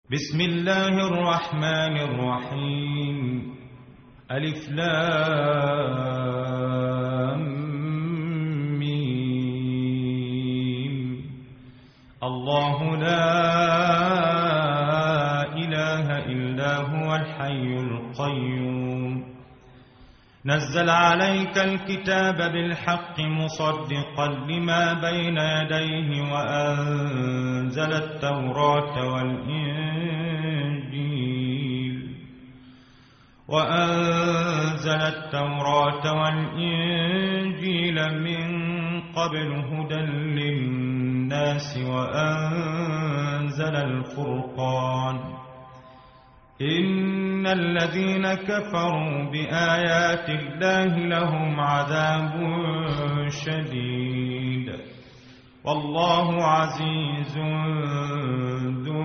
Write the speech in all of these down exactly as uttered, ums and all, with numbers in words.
بسم الله الرحمن الرحيم. ألف لام ميم. الله لا إله إلا هو الحي القيوم. نزل عليك الكتاب بالحق مصدقا لما بين يديه وأنزل التوراة والإنجيل وأنزل التوراة والإنجيل من قبل هدى للناس وأنزل الفرقان. إن الذين كفروا بآيات الله لهم عذاب شديد والله عزيز ذو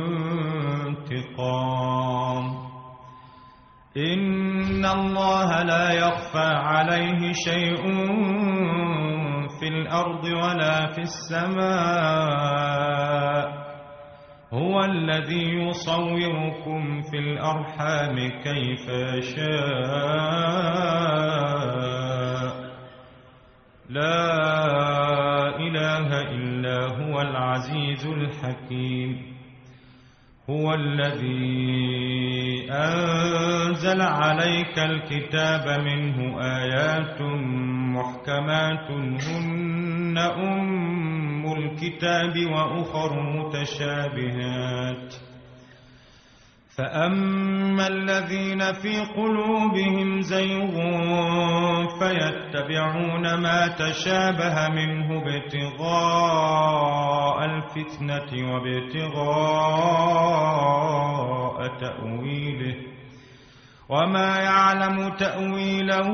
انتقام. إن الله لا يخفى عليه شيء في الأرض ولا في السماء. هو الذي يصوركم في الأرحام كيف يشاء. لا إله إلا هو العزيز الحكيم. هو الذي أنزل عليك الكتاب منه آيات محكمات هن أم الكتاب وأخر متشابهات. فأما الذين في قلوبهم زيغ فيتبعون ما تشابه منه ابتغاء الفتنة وابتغاء تأويله وما يعلم تأويله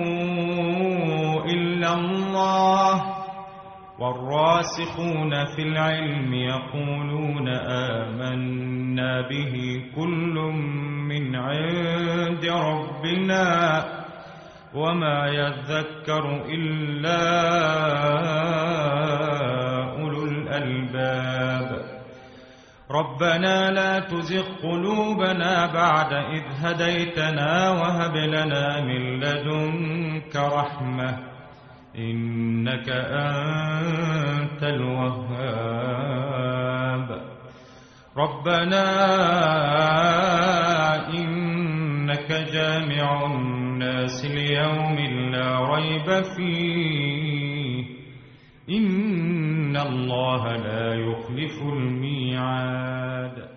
إلا الله. والراسخون في العلم يقولون آمنا به كل من عند ربنا وما يذكر إلا أولو الألباب. ربنا لا تزغ قلوبنا بعد إذ هديتنا وهب لنا من لدنك رحمة إنك أنت الوهاب. ربنا إنك جامع الناس ليوم لا ريب فيه إن الله لا يخلف الميعاد.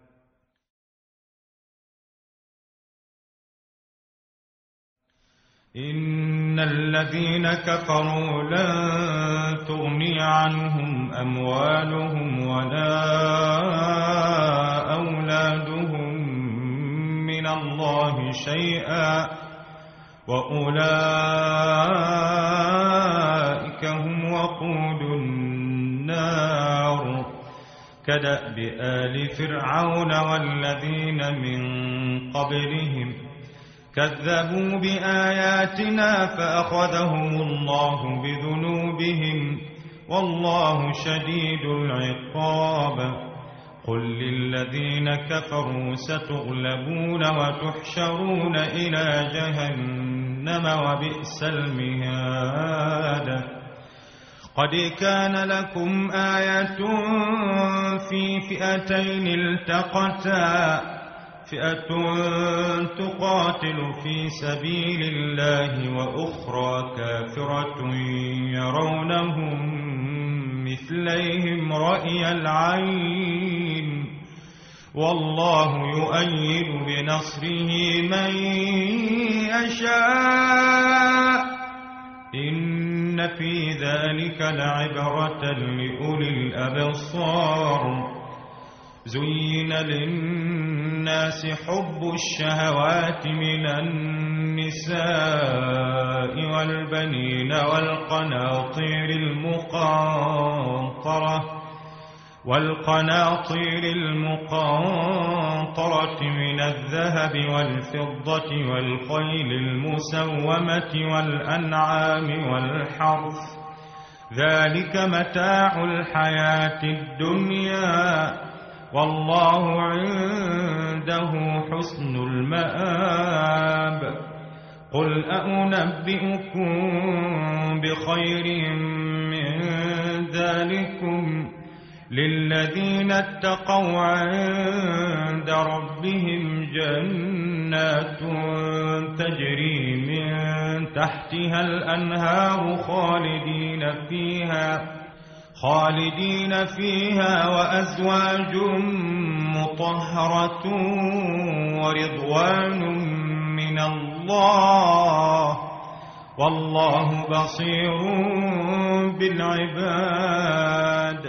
إن الذين كفروا لن تغني عنهم أموالهم ولا أولادهم من الله شيئا وأولئك هم وقود النار كدأب آل فرعون والذين من قبلهم كذبوا بآياتنا فأخذهم الله بذنوبهم والله شديد العقاب. قل للذين كفروا ستغلبون وتحشرون إلى جهنم وبئس المهاد. قد كان لكم آية في فئتين التقتا فئة تقاتل في سبيل الله وأخرى كافرة يرونهم مثليهم رأي العين والله يؤيد بنصره من يشاء. إن في ذلك لعبرة لأولي الأبصار. زين للناس حب الشهوات من النساء والبنين والقناطير المقنطرة والقناطير المقنطرة من الذهب والفضة والخيل المسومة والأنعام والحرث ذلك متاع الحياة الدنيا والله عنده حسن المآب. قل أنبئكم بخير من ذلكم للذين اتقوا عند ربهم جنات تجري من تحتها الأنهار خالدين فيها خالدين فيها وأزواج مطهرة ورضوان من الله والله بصير بالعباد.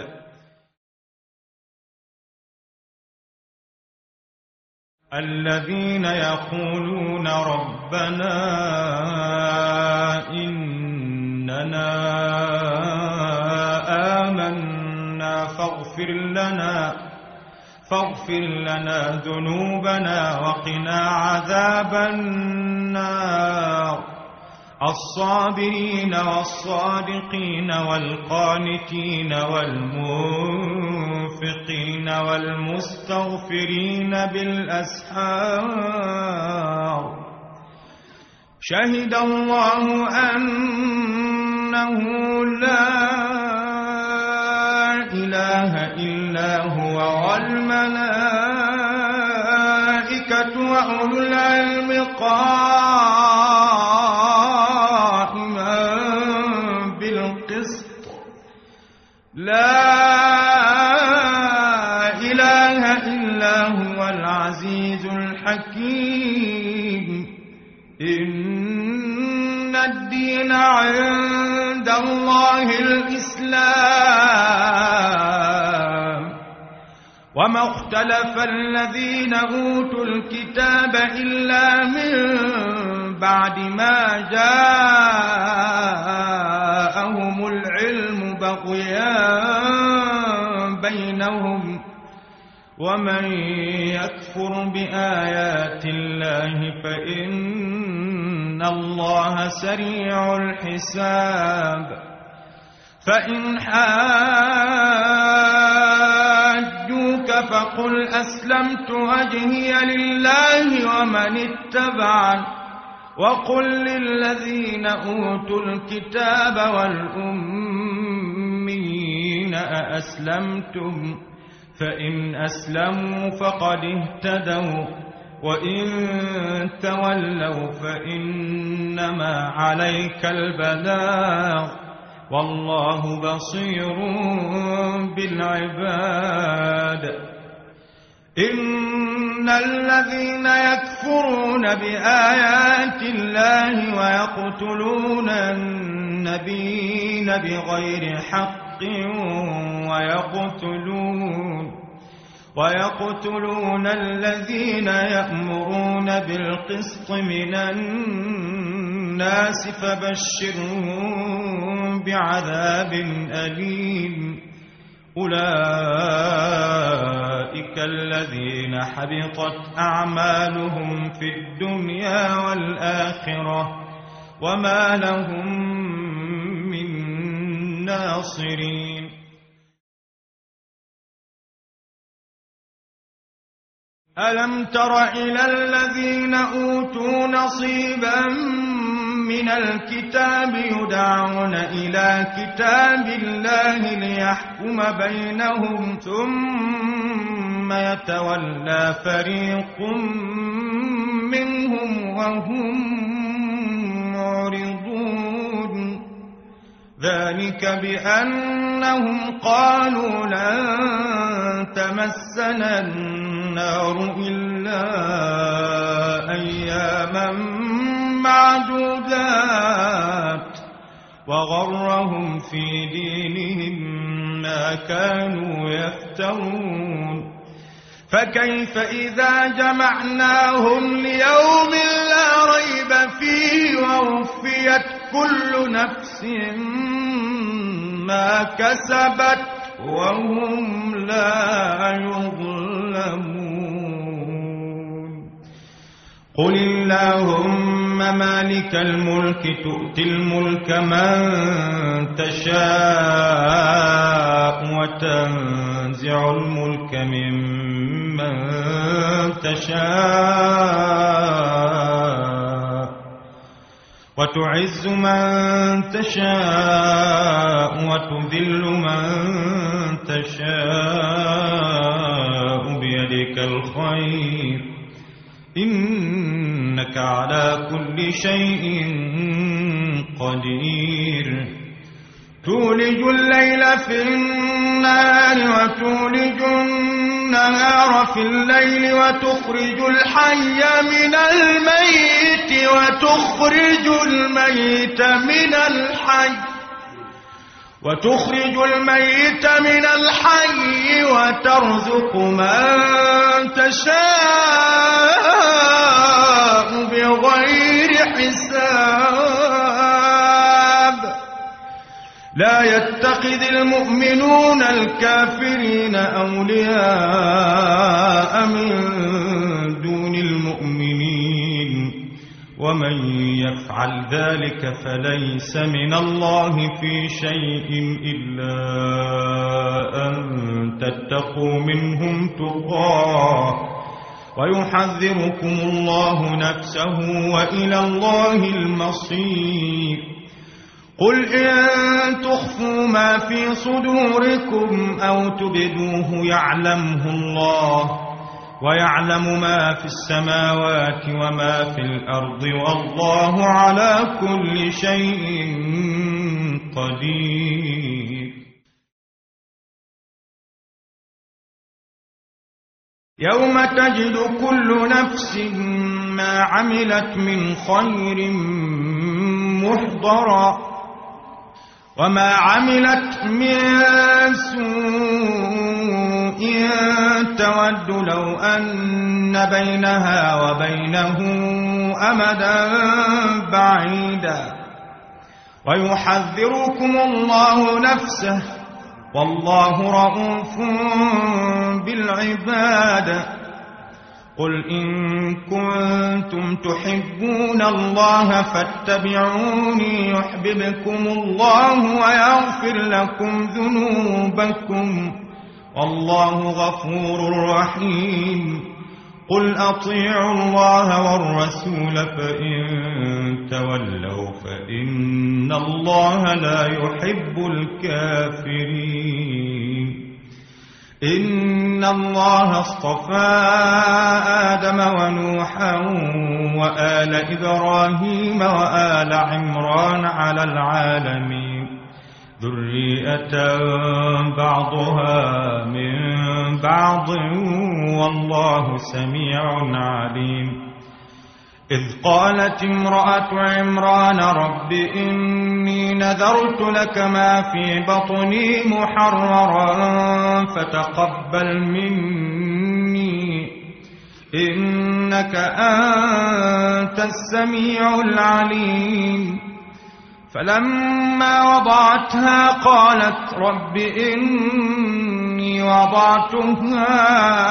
الذين يقولون ربنا إننا آمنا فاغفر لنا فاغفر لنا ذنوبنا وقنا عذاب النار. الصابرين والصادقين والقانتين والمنفقين والمستغفرين بالأسحار. شهد الله أنه لا إله إلا هو والملائكة وأولو العلم قائما بالقسط. لا إله إلا هو العزيز الحكيم. إن الدين عند الله الإسلام وما اختلف الذين أوتوا الكتاب إلا من بعد ما جاءهم العلم بغيا بينهم ومن يكفر بآيات الله فإن الله سريع الحساب. فإن حاجوك فقل أسلمت وجهي لله ومن اتبعني وقل للذين أوتوا الكتاب والأميين أأسلمتم فإن أسلموا فقد اهتدوا وإن تولوا فإنما عليك البلاغ والله بصير بالعباد. إن الذين يكفرون بآيات الله ويقتلون النبيين بغير حق ويقتلون ويقتلون الذين يأمرون بالقسط من الناس فبشرهم بعذاب أليم. أولئك الذين حبطت أعمالهم في الدنيا والآخرة وما لهم من ناصرين. ألم تر إلى الذين أوتوا نصيبا من الكتاب يدعون إلى كتاب الله ليحكم بينهم ثم يتولى فريق منهم وهم معرضون. ذلك بأنهم قالوا لن تمسنا النار إلا أياما معدودات وغرهم في دينهم ما كانوا يفترون. فكيف إذا جمعناهم ليوم لا ريب فيه ووفيت كل نفس ما كسبت وهم لا يظلمون. قل اللهم اللهم مالك الملك تؤتي الملك من تشاء وتنزع الملك ممن تشاء وتعز من تشاء وتذل من تشاء بيدك الخير إنك على كل شيء قدير تولج الليل في النهار وتولج النهار في الليل وتخرج الحي من الميت وتخرج الميت من الحي وتخرج الميت من الحي وترزق من تشاء بغير حساب لا يتخذ المؤمنون الكافرين أولياء من دون المؤمنين ومن يفعل ذلك فليس من الله في شيء إلا أن تتقوا منهم تقاه ويحذركم الله نفسه وإلى الله المصير قل إن تخفوا ما في صدوركم أو تبدوه يعلمه الله ويعلم ما في السماوات وما في الأرض والله على كل شيء قدير يوم تجد كل نفس ما عملت من خير محضرا وما عملت من سوء تود لو أن بينها وبينه أمدا بعيدا ويحذركم الله نفسه والله رؤوف بالعباد قل إن كنتم تحبون الله فاتبعوني يحببكم الله ويغفر لكم ذنوبكم والله غفور رحيم قل أطيعوا الله والرسول فإن تولوا فإن الله لا يحب الكافرين إن الله اصطفى آدم ونوحا وآل إبراهيم وآل عمران على العالمين ذرية بعضها من بعض والله سميع عليم إذ قالت امرأة عمران رب إني نذرت لك ما في بطني محررا فتقبل مني إنك أنت السميع العليم فلما وضعتها قالت رب إني وضعتها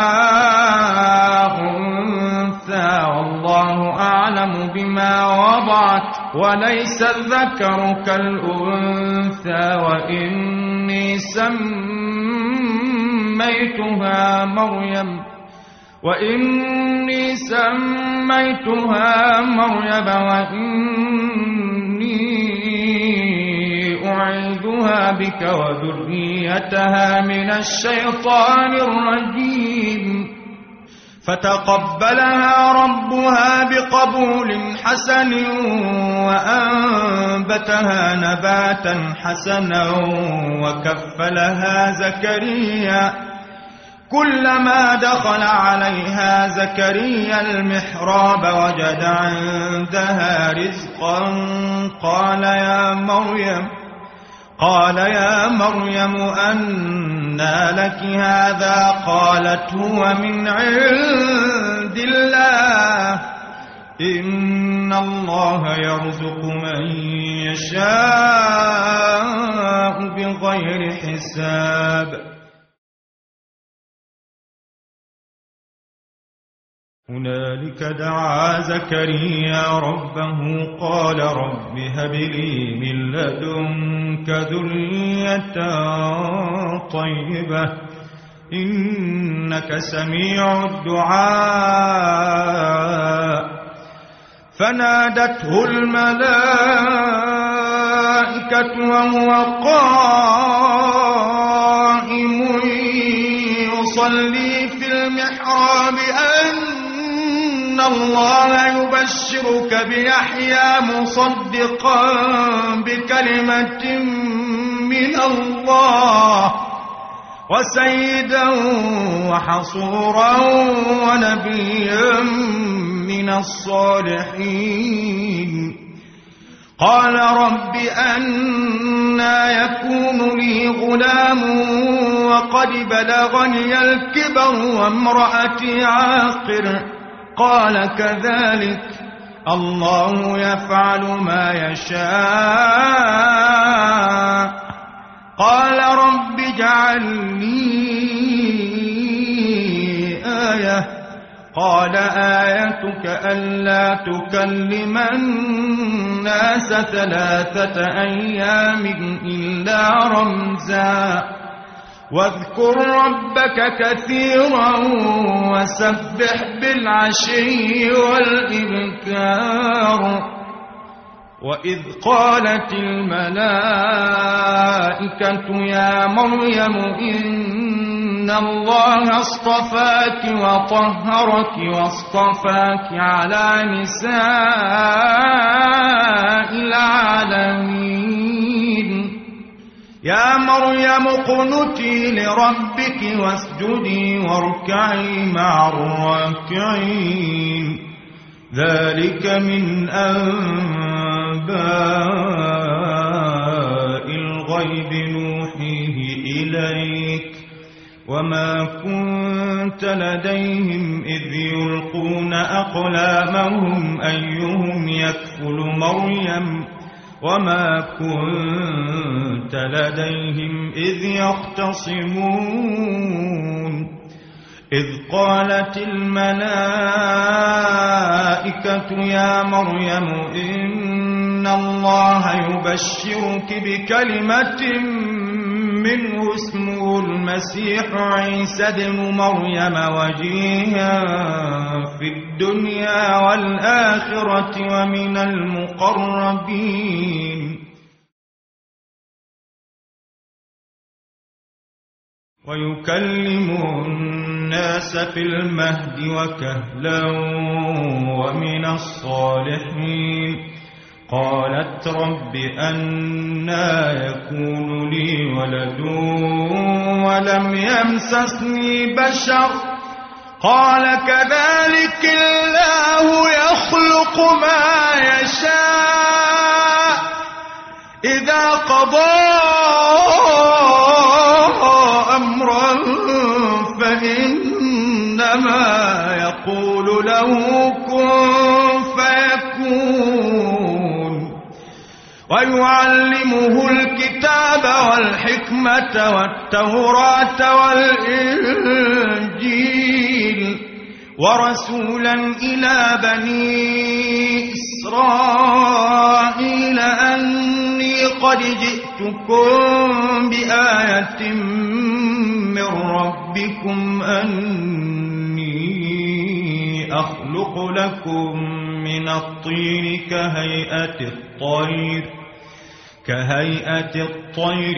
أنثى والله أعلم بما وضعت وليس الذكر كالأنثى وإني سميتها مريم وإني سميتها مريم وإني أعيذها بك وذريتها من الشيطان الرجيم فتقبلها ربها بقبول حسن وأنبتها نباتا حسنا وكفلها زكريا كلما دخل عليها زكريا المحراب وجد عندها رزقا قال يا مريم قال يا مريم أنى لك هذا قالت هو من عند الله إن الله يرزق من يشاء بغير حساب هنالك دعا زكريا ربه قال رب هب لي من لدنك ذرية طيبة إنك سميع الدعاء. فنادته الملائكة وهو قائم يصلي في المحراب أن الله يبشرك بيحيى مصدقا بكلمة من الله وسيدا وحصورا ونبيا من الصالحين. قال رب أنى يكون لي غلام وقد بلغني الكبر وامرأتي عاقر. قال كذلك الله يفعل ما يشاء. قال رب اجعل لي آية. قال آيتك ألا تكلم الناس ثلاثة أيام إلا رمزا واذكر ربك كثيرا وسبح بالعشي والإبكار. وإذ قالت الملائكة يا مريم إن الله اصطفاك وطهرك واصطفاك على نساء العالمين. يا مريم اقنتي لربك واسجدي واركعي مع الراكعين. ذلك من أنباء الغيب نوحيه إليك وما كنت لديهم إذ يلقون أقلامهم أيهم يكفل مريم وما كنت لديهم إذ يختصمون. إذ قالت الملائكة يا مريم إن الله يبشرك بكلمة منه اسمه المسيح عيسى ابن مريم وجيها في الدنيا والآخرة ومن المقربين. ويكلم الناس في المهد وكهلا ومن الصالحين. قالت رب أنى يكون لي ولد ولم يمسسني بشر. قال كذلك الله يخلق ما يشاء إذا قضى أمرا فإنما يقول له كن فيكون. ويعلمه الكتاب والحكمة والتوراة والإنجيل ورسولا إلى بني إسرائيل أني قد جئتكم بآية من ربكم أني أخلق لكم من الطين كهيئة الطير كهيئة الطير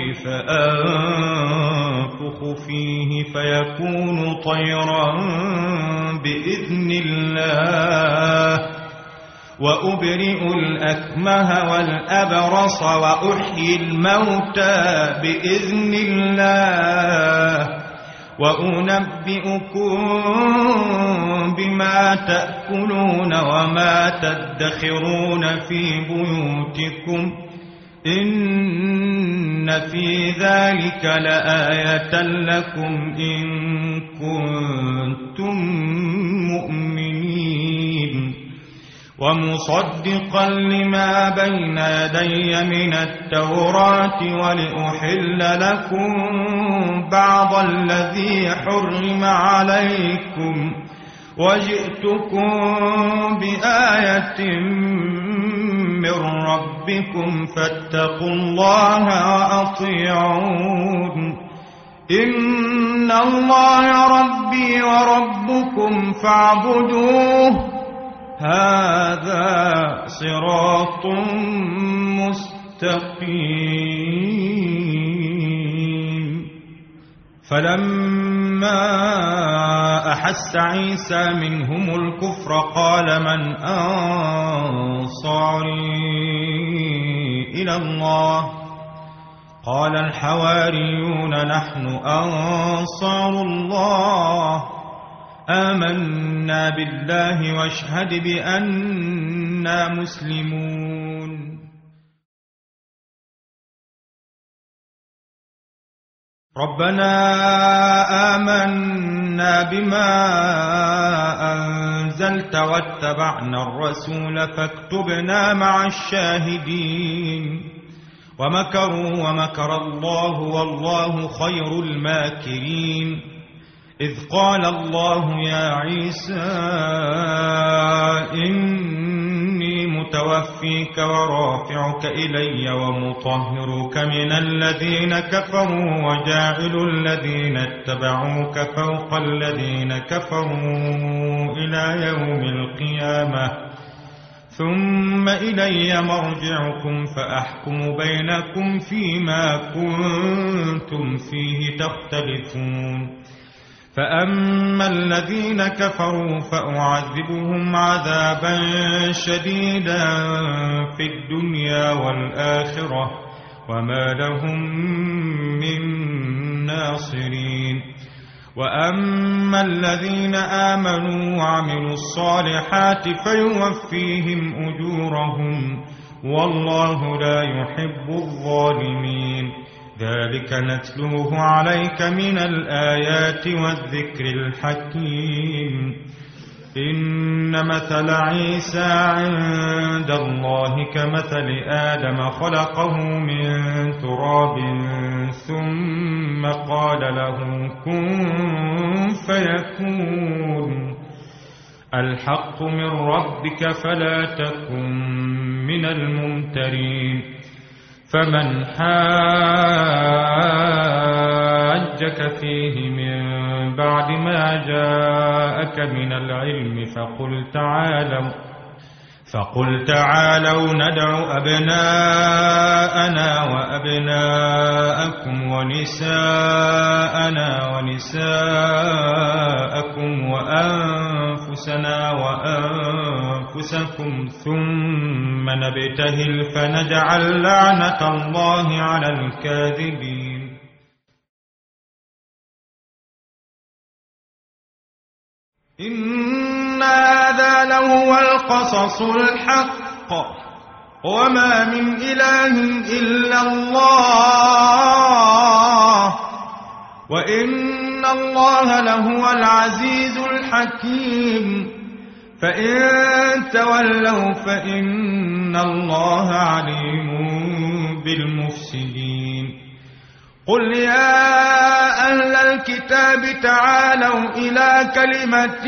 فأنفخ فيه فيكون طيرا بإذن الله وأبرئ الأكمه والأبرص وأحيي الموتى بإذن الله وأنبئكم بما تأكلون وما تدخرون في بيوتكم إن في ذلك لآية لكم إن كنتم مؤمنين. ومصدقا لما بين يدي من التوراة ولأحل لكم بعض الذي حرم عليكم وجئتكم بآية من ربكم فاتقوا الله وأطيعون إن الله ربي وربكم فاعبدوه هذا صراط مستقيم. فلما أحس عيسى منهم الكفر قال من أنصاري إلى الله قال الحواريون نحن أنصار الله آمنا بالله واشهد بأننا مسلمون. ربنا آمنا بما أنزلت واتبعنا الرسول فاكتبنا مع الشاهدين. ومكروا ومكر الله والله خير الماكرين. إذ قال الله يا عيسى إني متوفيك ورافعك إلي ومطهرك من الذين كفروا وجاعل الذين اتبعوك فوق الذين كفروا إلى يوم القيامة ثم إلي مرجعكم فأحكم بينكم فيما كنتم فيه تختلفون. فأما الذين كفروا فأعذبهم عذابا شديدا في الدنيا والآخرة وما لهم من ناصرين. وأما الذين آمنوا وعملوا الصالحات فيوفيهم أجورهم والله لا يحب الظالمين. ذلك نتلوه عليك من الآيات والذكر الحكيم. إن مثل عيسى عند الله كمثل آدم خلقه من تراب ثم قال له كن فيكون. الحق من ربك فلا تكن من الممترين. فمن حاجك فيه من بعد ما جاءك من العلم فقل تعالوا فقل تعالوا ندع أبناءنا وأبناءكم ونساءنا ونساءكم وأنفسنا وأنفسكم ثم نبتهل فنجعل لعنة الله على الكاذبين. إن هذا لهو القصص الحق وما من إله إلا الله وإن الله لهو العزيز الحكيم. فإن تولوا فإن الله عليم بالمفسدين. قل يا أهل الكتاب تعالوا إلى كلمة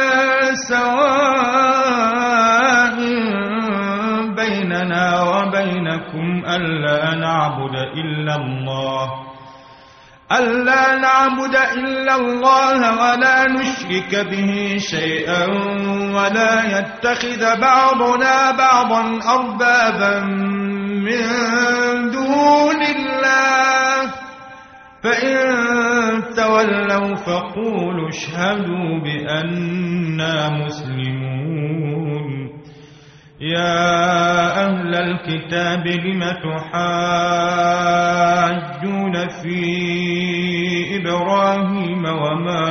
سواء بيننا وبينكم ألا نعبد إلا الله ألا نعبد إلا الله ولا نشرك به شيئا ولا يتخذ بعضنا بعضا أربابا من دون الله فإن تولوا فقولوا اشهدوا بأننا مسلمون. يا أهل الكتاب لم تحاجون في إبراهيم وما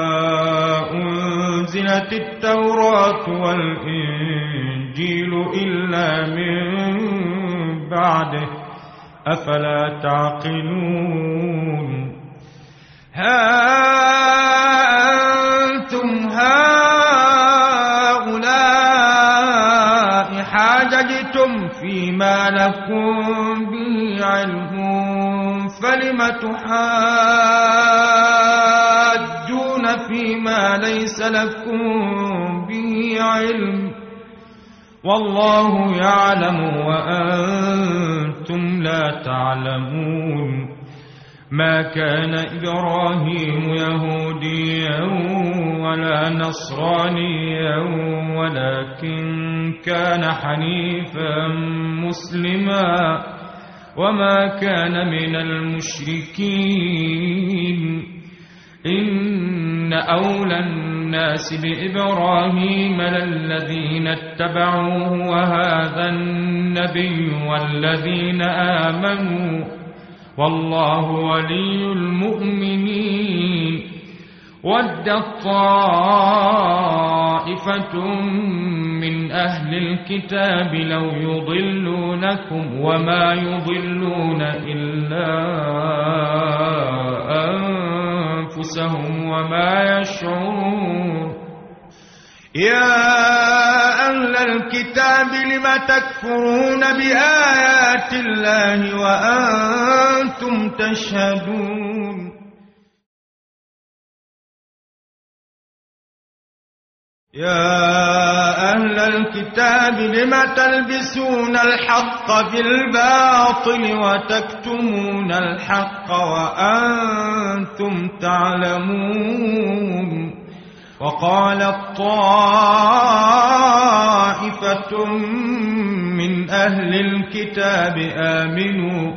أنزلت التوراة والإنجيل إلا من بعده أفلا تعقلون. ها أنتم هؤلاء حاججتم فيما لكم به علم فلم تحاجون فيما ليس لكم به علم والله يعلم وأنتم لا تعلمون ما كان إبراهيم يهوديا ولا نصرانيا ولكن كان حنيفا مسلما وما كان من المشركين إن أولى الناس بإبراهيم للذين اتبعوه وهذا النبي والذين آمنوا والله ولي المؤمنين ودت طائفة من أهل الكتاب لو يضلونكم وما يضلون إلا أنفسهم وما يشعرون يا أهل الكتاب لم تكفرون بآيات الله وأنتم تشهدون يا أهل الكتاب لم تلبسون الحق بالباطل وتكتمون الحق وأنتم تعلمون وقالت طائفة من أهل الكتاب آمنوا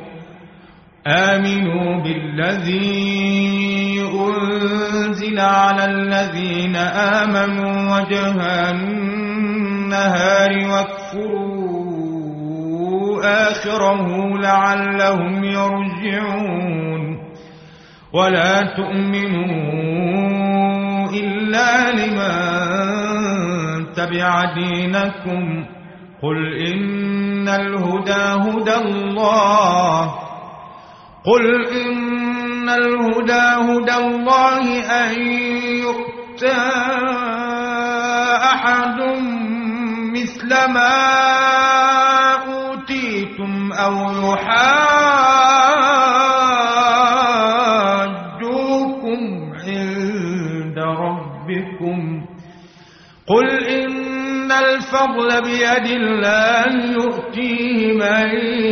آمنوا بالذي أنزل على الذين آمنوا وجه النهار واكفروا آخره لعلهم يرجعون ولا تؤمنوا إلا لمن تبع دينكم قل إن الهدى هدى الله قل إن الهدى هدى الله أن يؤتى أحد مثل ما أوتيتم أو يحاجوكم عند ربكم قل إن الفضل بيد الله يؤتيه من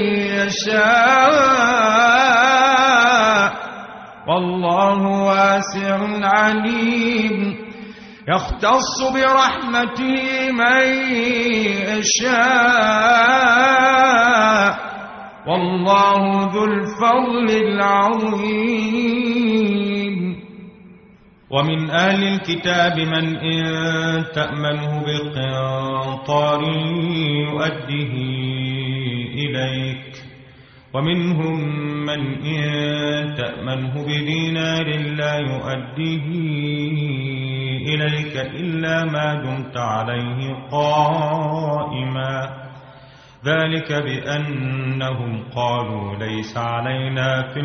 يشاء والله واسع عليم يختص برحمته من يشاء والله ذو الفضل العظيم ومن أهل الكتاب من إن تأمنه بقنطار يؤديه إليك ومنهم من إن تأمنه بدينار لا يؤديه إليك إلا ما دمت عليه قائما ذلك بأنهم قالوا ليس علينا في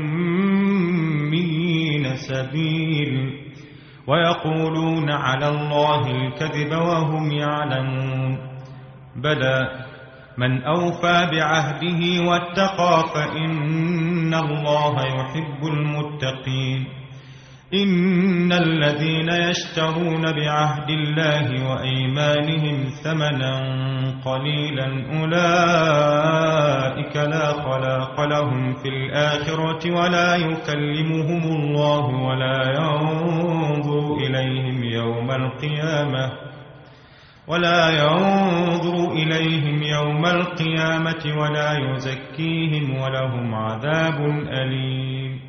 الأميين سبيل ويقولون على الله الكذب وهم يعلمون بلى من أوفى بعهده واتقى فإن الله يحب المتقين إن الذين يشترون بعهد الله وأيمانهم ثمنا قليلا أولئك لا خلاق لهم في الآخرة ولا يكلمهم الله ولا ينظر إليهم يوم القيامة ولا ينظر إليهم يوم القيامة ولا يزكيهم ولهم عذاب أليم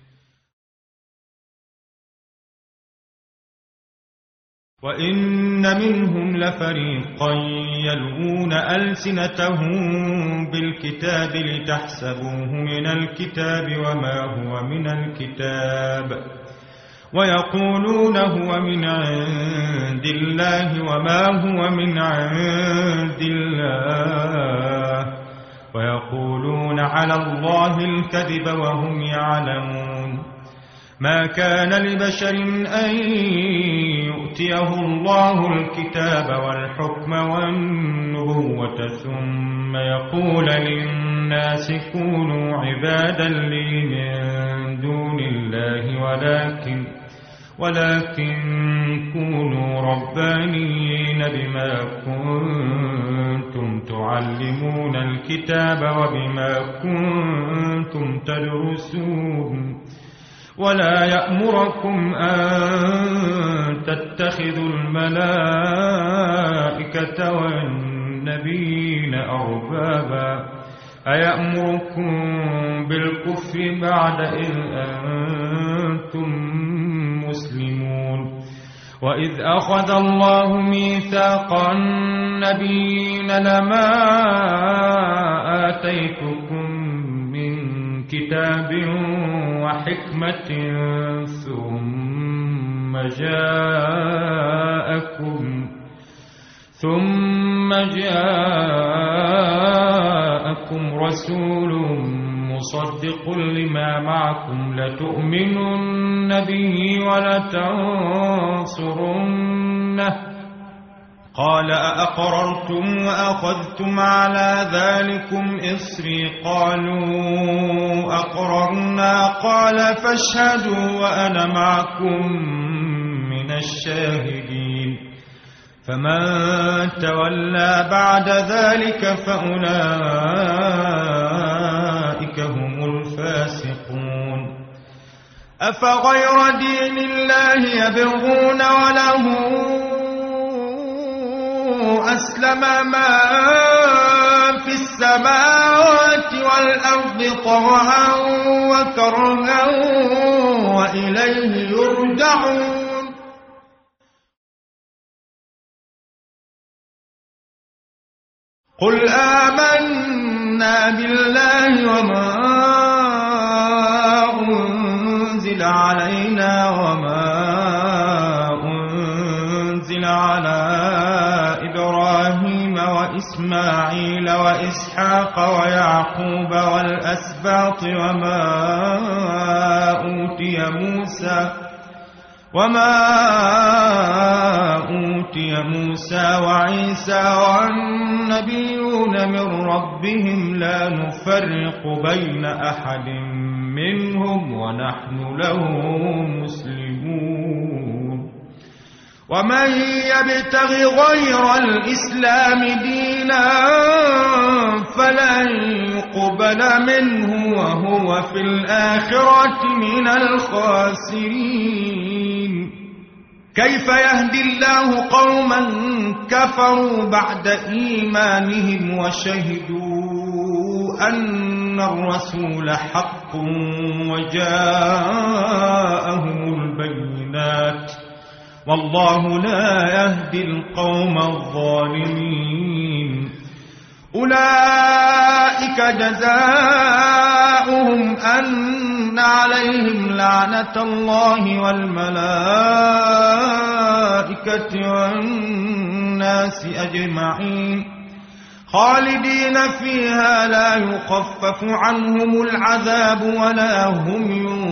وإن منهم لفريقا يلوون ألسنتهم بالكتاب لتحسبوه من الكتاب وما هو من الكتاب ويقولون هو من عند الله وما هو من عند الله ويقولون على الله الكذب وهم يعلمون ما كان لبشر أن يؤتيه الله الكتاب والحكم والنبوة ثم يقول للناس كونوا عبادا لي من دون الله ولكن ولكن كونوا ربانيين بما كنتم تعلمون الكتاب وبما كنتم تدرسون ولا يأمركم أن تتخذوا الملائكة والنبيين أربابا أيأمركم بالكفر بعد إذ أنتم مسلمون وإذ أخذ الله ميثاق النبيين لما آتيتكم من كتاب وحكمة ثم جاءكم ثم جاءكم رسول مصدق لما معكم لتؤمنن به ولتنصرنه قال أأقررتم وأخذتم على ذلكم إصري قالوا أقررنا قال فاشهدوا وأنا معكم من الشاهدين فمن تولى بعد ذلك فأولئك هم الفاسقون أفغير دين الله يبغون وله أسلم ما في السماوات والأرض طوعا وكرها وإليه يرجعون قل آمنا بالله وما أنزل علينا وما أنزل على إبراهيم وإسماعيل وإسحاق ويعقوب والأسباط وما أوتي موسى وما أوتي موسى وعيسى والنبيون من ربهم لا نفرق بين أحد منهم ونحن له مسلمون ومن يبتغ غير الإسلام دينا فلن يقبل منه وهو في الآخرة من الخاسرين كيف يهدي الله قوما كفروا بعد إيمانهم وشهدوا أن الرسول حق وجاءهم البينات والله لا يهدي القوم الظالمين أولئك جزاؤهم أن عليهم لعنة الله والملائكة والناس أجمعين خالدين فيها لا يخفف عنهم العذاب ولا هم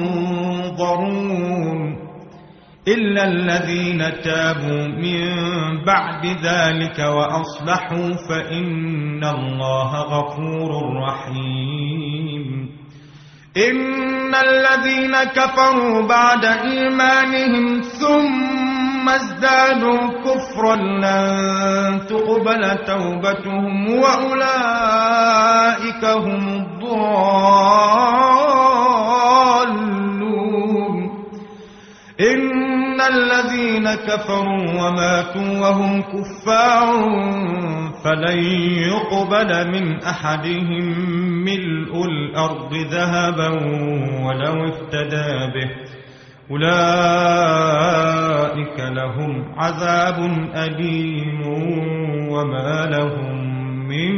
ينظرون إلا الذين تابوا من بعد ذلك وأصلحوا فإن الله غفور رحيم إن الذين كفروا بعد إيمانهم ثم ازدادوا كفرا لن تقبل توبتهم وأولئك هم الضالون إن الذين كفروا وماتوا وهم كفار فلن يقبل من أحدهم ملء الأرض ذهبا ولو افتدى به أولئك لهم عذاب أليم وما لهم من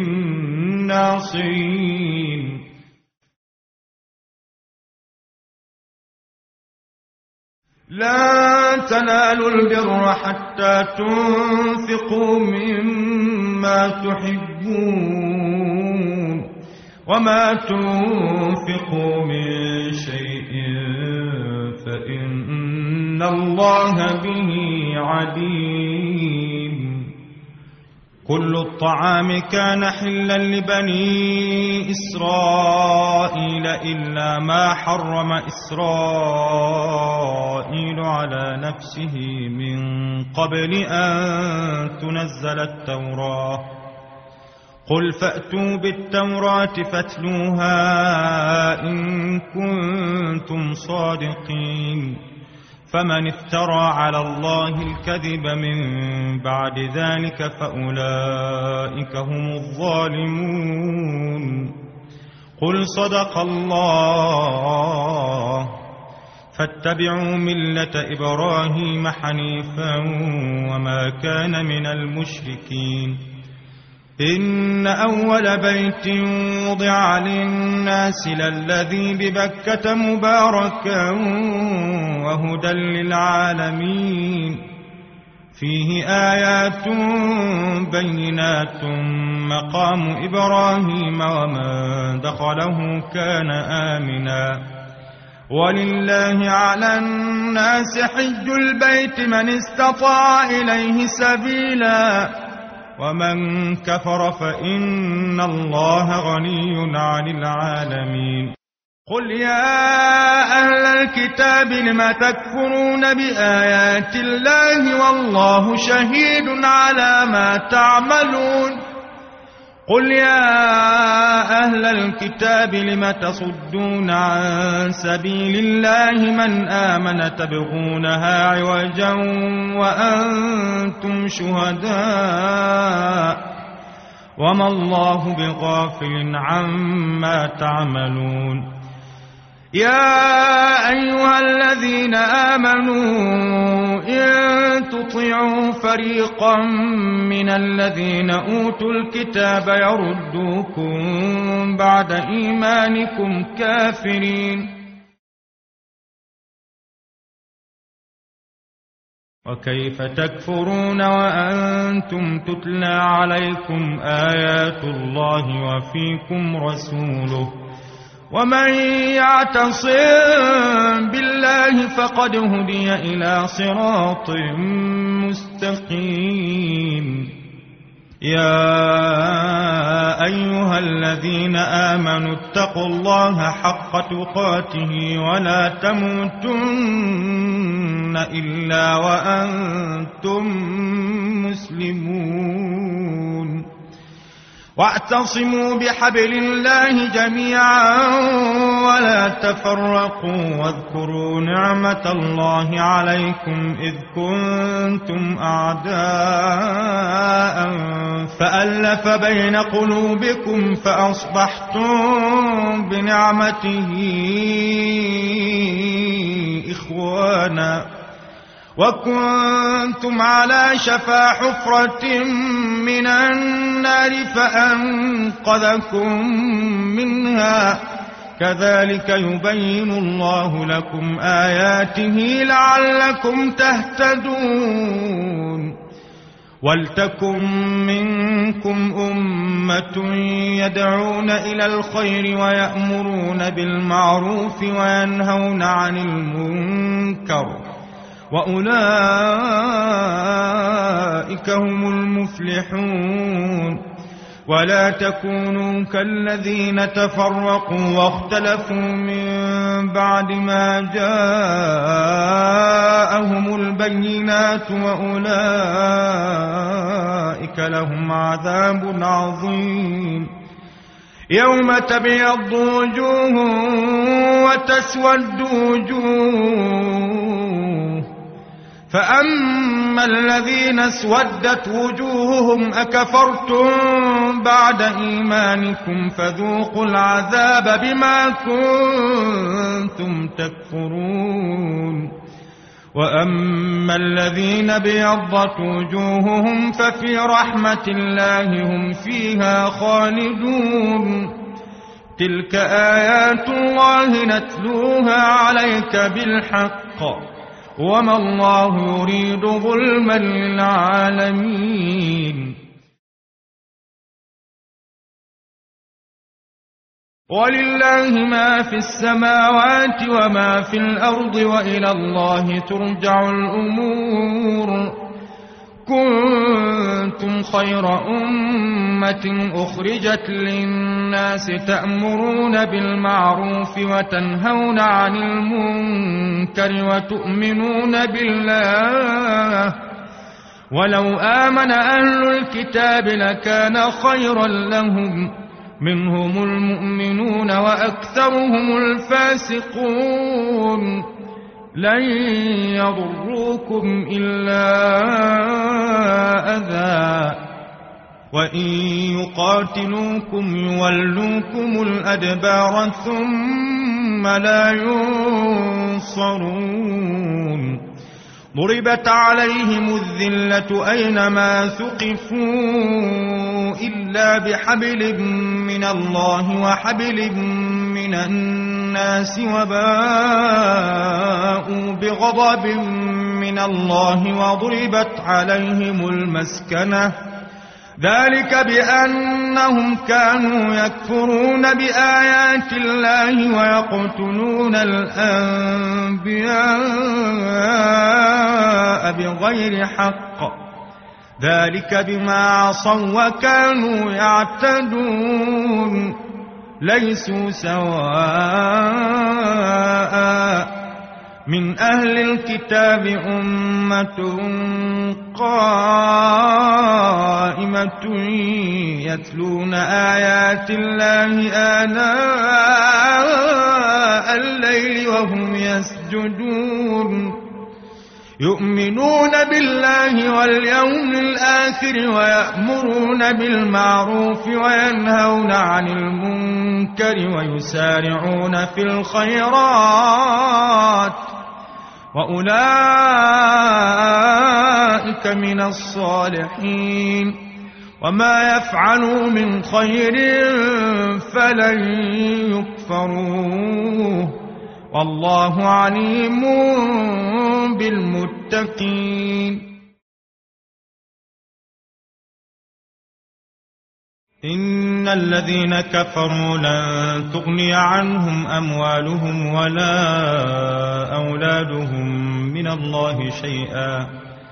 ناصرين لا تنالوا البر حتى تنفقوا مما تحبون وما تنفقوا من شيء فإن الله به عليم كل الطعام كان حلا لبني إسرائيل إلا ما حرم إسرائيل على نفسه من قبل أن تنزل التوراة. قل فأتوا بالتوراة فاتلوها إن كنتم صادقين. فمن افترى على الله الكذب من بعد ذلك فأولئك هم الظالمون. قل صدق الله فاتبعوا ملة إبراهيم حنيفا وما كان من المشركين. إن أول بيت وضع للناس للذي ببكة مباركا وهدى للعالمين. فيه آيات بينات مقام إبراهيم ومن دخله كان آمنا. ولله على الناس حج البيت من استطاع إليه سبيلا ومن كفر فإن الله غني عن العالمين. قل يا أهل الكتاب لم تكفرون بآيات الله والله شهيد على ما تعملون. قل يا أهل الكتاب لم تصدون عن سبيل الله من آمن تبغونها عوجا وأنتم شهداء وما الله بغافل عما تعملون. يا أيها الذين آمنوا إن تطيعوا فريقا من الذين أوتوا الكتاب يردوكم بعد إيمانكم كافرين. وكيف تكفرون وأنتم تتلى عليكم آيات الله وفيكم رسوله ومن يعتصم بالله فقد هدي إلى صراط مستقيم. يا أيها الذين آمنوا اتقوا الله حق تقاته ولا تموتن إلا وأنتم مسلمون. واعتصموا بحبل الله جميعا ولا تفرقوا واذكروا نعمة الله عليكم إذ كنتم أعداء فألف بين قلوبكم فأصبحتم بنعمته إخوانا وكنتم على شفا حفرة من النار فأنقذكم منها. كذلك يبين الله لكم آياته لعلكم تهتدون. ولتكن منكم أمة يدعون إلى الخير ويأمرون بالمعروف وينهون عن المنكر وأولئك هم المفلحون. ولا تكونوا كالذين تفرقوا واختلفوا من بعد ما جاءهم البينات وأولئك لهم عذاب عظيم. يوم تبيض وجوه وتسود وجوه فأما الذين اسودت وجوههم أكفرتم بعد إيمانكم فذوقوا العذاب بما كنتم تكفرون. وأما الذين بيضت وجوههم ففي رحمة الله هم فيها خالدون. تلك آيات الله نتلوها عليك بالحق وما الله يريد ظلما للعالمين. ولله ما في السماوات وما في الأرض وإلى الله ترجع الأمور. كنتم كنتم خير أمة أخرجت للناس تأمرون بالمعروف وتنهون عن المنكر وتؤمنون بالله ولو آمن أهل الكتاب لكان خيرا لهم منهم المؤمنون وأكثرهم الفاسقون لن يضروكم إلا أذى وإن يقاتلوكم يولوكم الأدبار ثم لا ينصرون ضربت عليهم الذلة أينما ثقفوا إلا بحبل من الله وحبل من الناس وباءوا بغضب من الله وضربت عليهم المسكنة ذلك بأنهم كانوا يكفرون بآيات الله ويقتلون الأنبياء بغير حق ذلك بما عصوا وكانوا يعتدون ليسوا سواء من أهل الكتاب أمة قائمة يتلون آيات الله آناء الليل وهم يسجدون يؤمنون بالله واليوم الآخر ويأمرون بالمعروف وينهون عن المنكر ويسارعون في الخيرات وأولئك من الصالحين وما يفعلوا من خير فلن يكفروه والله عليم بالمتقين إن الذين كفروا لن تغني عنهم أموالهم ولا أولادهم من الله شيئا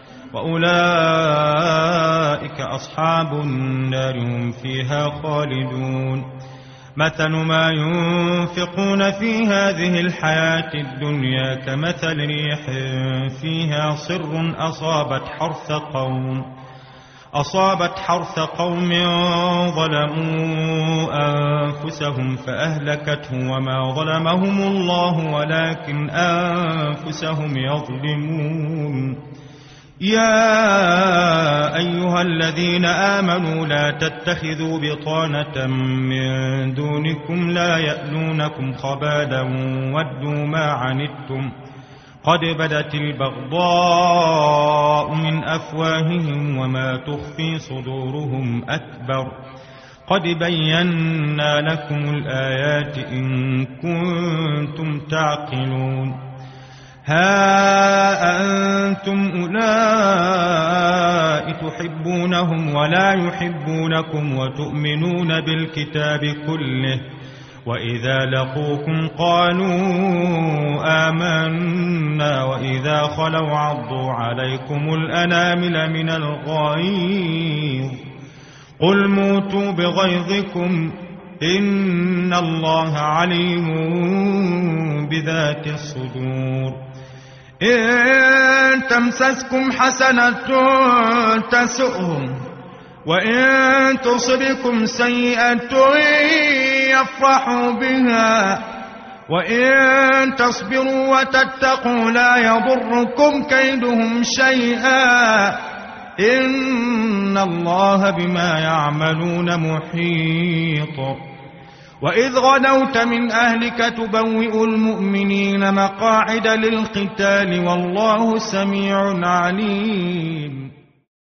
وأولئك أصحاب النار هم فيها خالدون مثل ما ينفقون في هذه الحياة الدنيا كمثل ريح فيها صر أصابت حرث قوم أصابت حرث قوم ظلموا أنفسهم فأهلكته وما ظلمهم الله ولكن أنفسهم يظلمون يا أيها الذين آمنوا لا تتخذوا بطانة من دونكم لا يألونكم خبالا ودوا ما عنتم قد بدت البغضاء من أفواههم وما تخفي صدورهم أكبر قد بينا لكم الآيات إن كنتم تعقلون ها أنتم أولئك تحبونهم ولا يحبونكم وتؤمنون بالكتاب كله وإذا لقوكم قالوا آمنا وإذا خلوا عضوا عليكم الأنامل من الغيظ قل موتوا بغيظكم إن الله عليم بذات الصدور إن تمسسكم حسنة تسؤهم وإن تصبكم سيئة يفرحوا بها وإن تصبروا وتتقوا لا يضركم كيدهم شيئا إن الله بما يعملون محيط وإذ غدوت من أهلك تبوئ المؤمنين مقاعد للقتال والله سميع عليم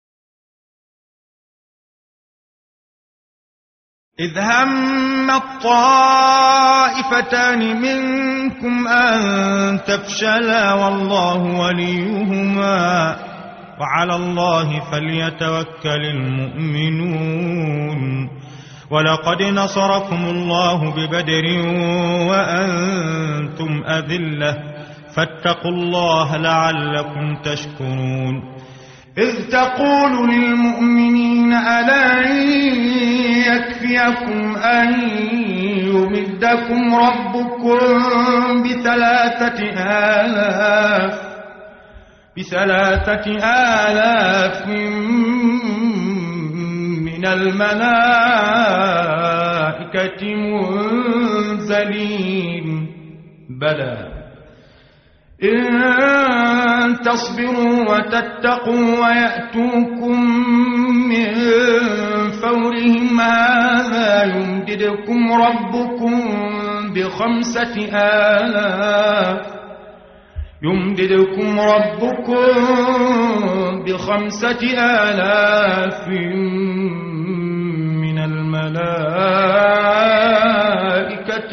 إذ هم الطائفتان منكم أن تفشلا والله وليهما وعلى الله فليتوكل المؤمنون ولقد نصركم الله ببدر وأنتم أذلة فاتقوا الله لعلكم تشكرون إذ تقول للمؤمنين ألا يكفيكم أن يمدكم ربكم بثلاثة آلاف بثلاثة آلاف من الملائكة منزلين بلى إن تصبروا وتتقوا ويأتوكم من فورهم هذا يمددكم ربكم بخمسة آلاف يمددكم ربكم بخمسة آلاف من الملائكة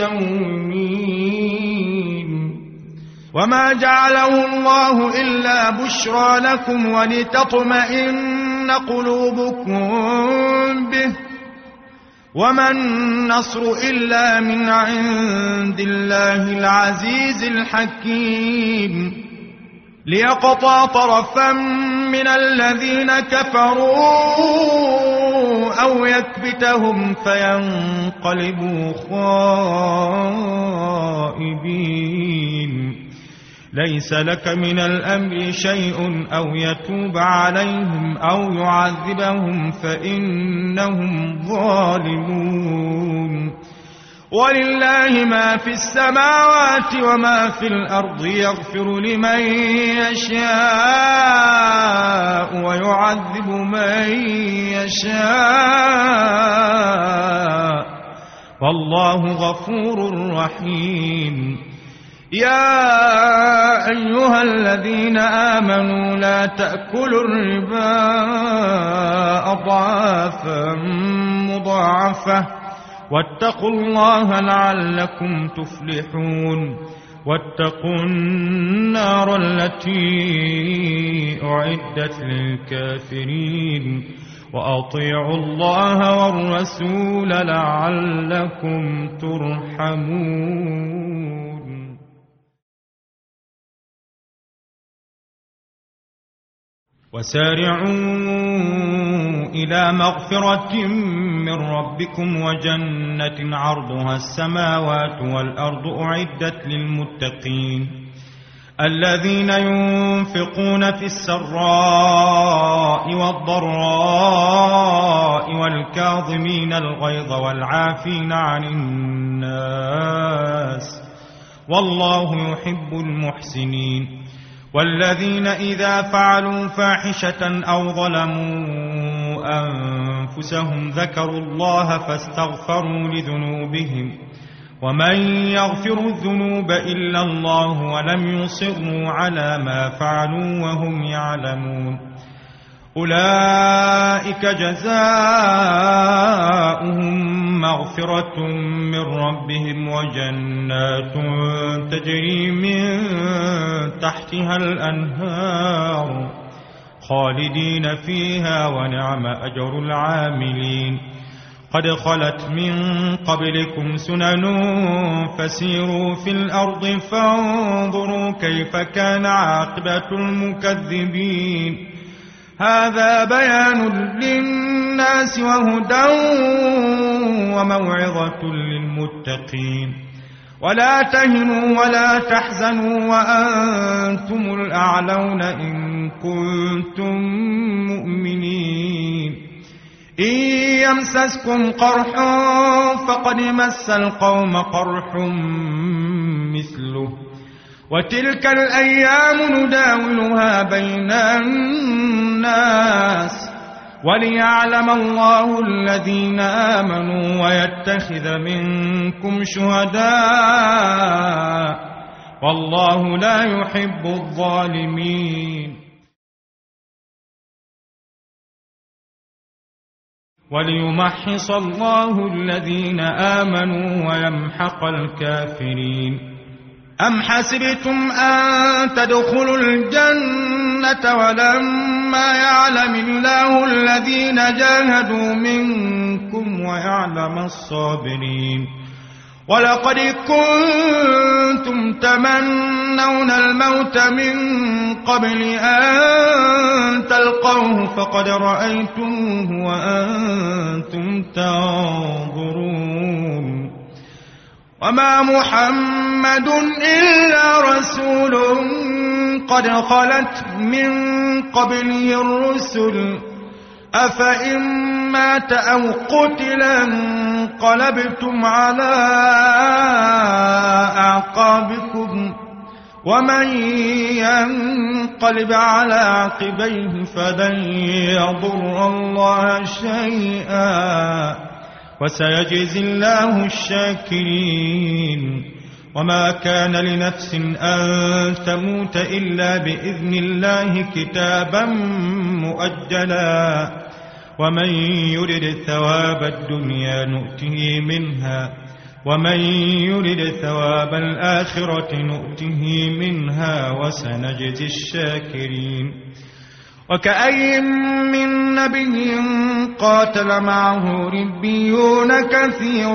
مسومين وما جعله الله إلا بشرى لكم ولتطمئن قلوبكم به وما النصر إلا من عند الله العزيز الحكيم ليقطع طرفا من الذين كفروا أو يكبتهم فينقلبوا خائبين ليس لك من الأمر شيء أو يتوب عليهم أو يعذبهم فإنهم ظالمون ولله ما في السماوات وما في الأرض يغفر لمن يشاء ويعذب من يشاء والله غفور رحيم يا أيها الذين آمنوا لا تأكلوا الربا أضعافا مضاعفة واتقوا الله لعلكم تفلحون واتقوا النار التي أعدت للكافرين وأطيعوا الله والرسول لعلكم ترحمون وسارعوا إلى مغفرة من ربكم وجنة عرضها السماوات والأرض أعدت للمتقين الذين ينفقون في السراء والضراء والكاظمين الغيظ والعافين عن الناس والله يحب المحسنين والذين إذا فعلوا فاحشة أو ظلموا أنفسهم ذكروا الله فاستغفروا لذنوبهم ومن يغفر الذنوب إلا الله ولم يصروا على ما فعلوا وهم يعلمون أولئك جزاؤهم مغفرة من ربهم وجنات تجري من تحتها الأنهار خالدين فيها ونعم أجر العاملين قد خلت من قبلكم سنن فسيروا في الأرض فانظروا كيف كان عاقبة المكذبين هذا بيان للناس وهدى وموعظة للمتقين ولا تهنوا ولا تحزنوا وأنتم الأعلون إن كنتم مؤمنين إن يمسسكم قرح فقد مس القوم قرح مثله وتلك الأيام نداولها بين الناس وليعلم الله الذين آمنوا ويتخذ منكم شهداء والله لا يحب الظالمين وليمحص الله الذين آمنوا ويمحق الكافرين أم حسبتم أن تدخلوا الجنة ولما يعلم الله الذين جاهدوا منكم ويعلم الصابرين ولقد كنتم تمنون الموت من قبل أن تلقوه فقد رأيتموه وأنتم تنظرون وما محمد إلا رسول قد خلت من قبله الرسل أفإن مات أو قتلا انقلبتم على أعقابكم ومن ينقلب على عقبيه فلن يضر الله شيئا وسيجزي الله الشاكرين وما كان لنفس أن تموت إلا بإذن الله كتابا مؤجلا ومن يرد ثواب الدنيا نؤته منها ومن يرد ثواب الآخرة نؤته منها وسنجزي الشاكرين وكأي من نبي قاتل معه ربيون كثير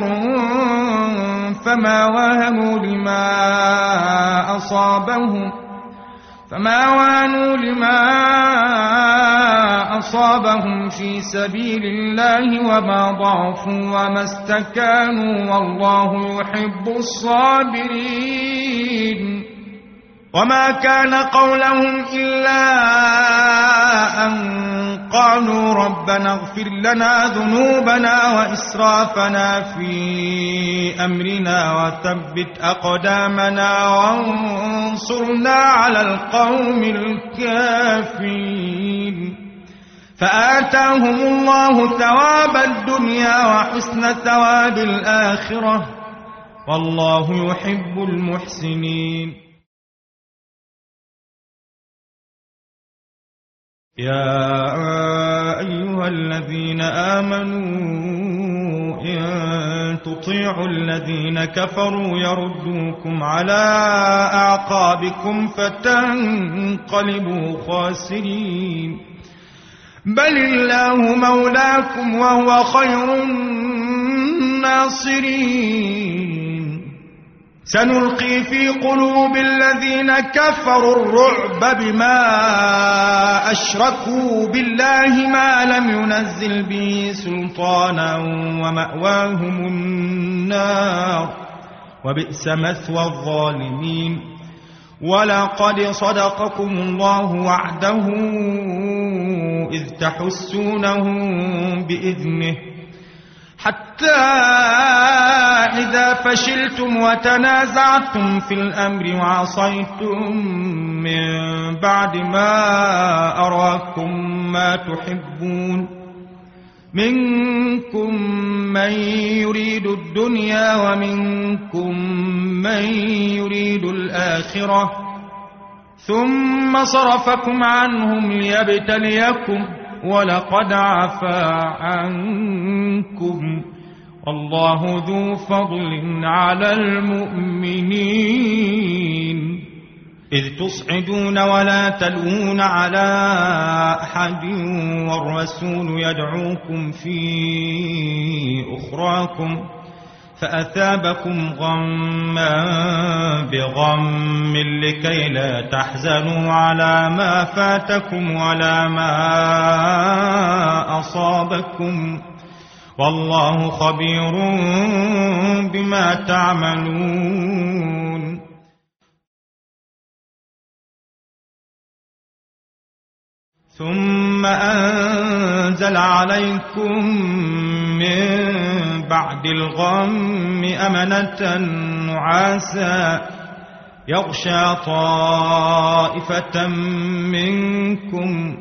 فما وهنوا لما أصابهم فما وهنوا لما أصابهم في سبيل الله وما ضعفوا وما استكانوا والله يحب الصابرين وما كان قولهم إلا أن قالوا ربنا اغفر لنا ذنوبنا وإسرافنا في أمرنا وثبت أقدامنا وانصرنا على القوم الكافرين فآتاهم الله ثواب الدنيا وحسن ثواب الآخرة والله يحب المحسنين يا أيها الذين آمنوا إن تطيعوا الذين كفروا يردوكم على أعقابكم فتنقلبوا خاسرين بل الله مولاكم وهو خير الناصرين سنلقي في قلوب الذين كفروا الرعب بما أشركوا بالله ما لم ينزل به سلطانا ومأواهم النار وبئس مثوى الظالمين ولقد صدقكم الله وعده إذ تحسونهم بإذنه حتى إذا فشلتم وتنازعتم في الأمر وعصيتم من بعد ما أراكم ما تحبون منكم من يريد الدنيا ومنكم من يريد الآخرة ثم صرفكم عنهم ليبتليكم ولقد عفا عنكم والله ذو فضل على المؤمنين إذ تصعدون ولا تلوون على أحد والرسول يدعوكم في أخراكم فأثابكم غما بغم لكي لا تحزنوا على ما فاتكم ولا ما أصابكم والله خبير بما تعملون ثم أنزل عليكم من بعد الغم أمنة نعاسا يغشى طائفة منكم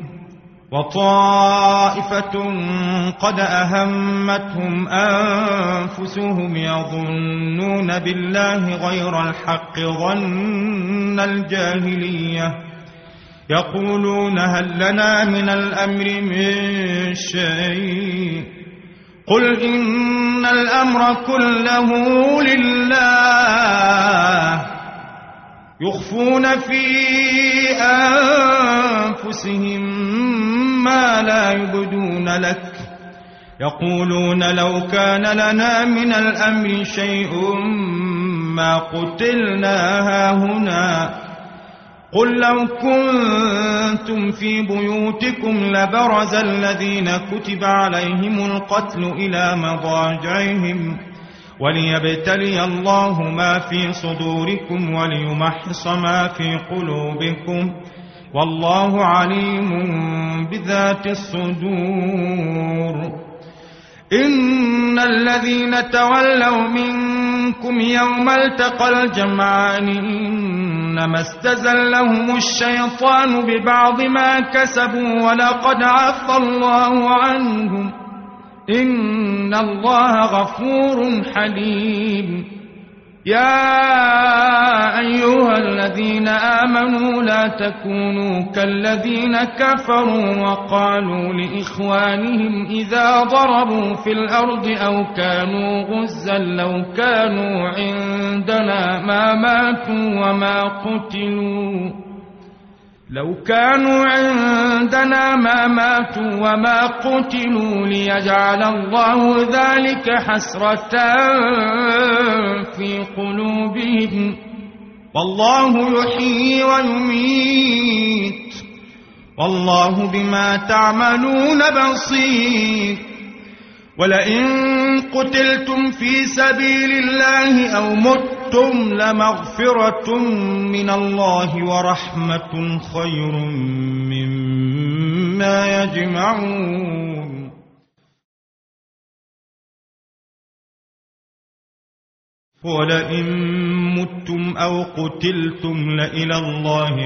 وطائفة قد أهمتهم أنفسهم يظنون بالله غير الحق ظن الجاهلية يقولون هل لنا من الأمر من شيء قل إن الأمر كله لله يخفون في أنفسهم ما لا يبدون لك يقولون لو كان لنا من الأمر شيء ما قتلنا هاهنا قل لو كنتم في بيوتكم لبرز الذين كتب عليهم القتل إلى مضاجعهم وليبتلي الله ما في صدوركم وليمحص ما في قلوبكم والله عليم بذات الصدور. إن الذين تولوا منكم يوم التقى الجمعان إنما استزلهم الشيطان ببعض ما كسبوا ولقد عفى الله عنهم إن الله غفور حليم. يا أيها الذين آمنوا لا تكونوا كالذين كفروا وقالوا لإخوانهم إذا ضربوا في الأرض أو كانوا غزا لو كانوا عندنا ما ماتوا وما قتلوا لو كانوا عندنا ما ماتوا وما قتلوا ليجعل الله ذلك حسرة في قلوبهم والله يحيي ويميت والله بما تعملون بصير. ولئن قتلتم في سبيل الله أو متم لمغفرة من الله ورحمة خير مما يجمعون. ولئن متم أو قتلتم لإلى الله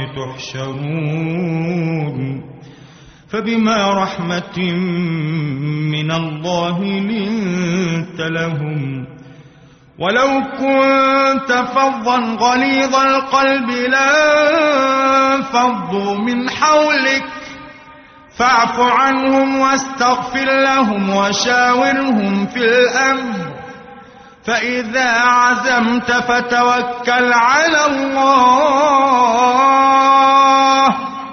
تحشرون فبما رحمة من الله لنت لهم ولو كنت فظا غليظ القلب لانفضوا من حولك فاعف عنهم واستغفر لهم وشاورهم في الأمر فإذا عزمت فتوكل على الله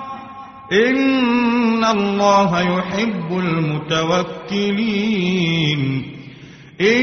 إن الله يحب المتوكلين. إن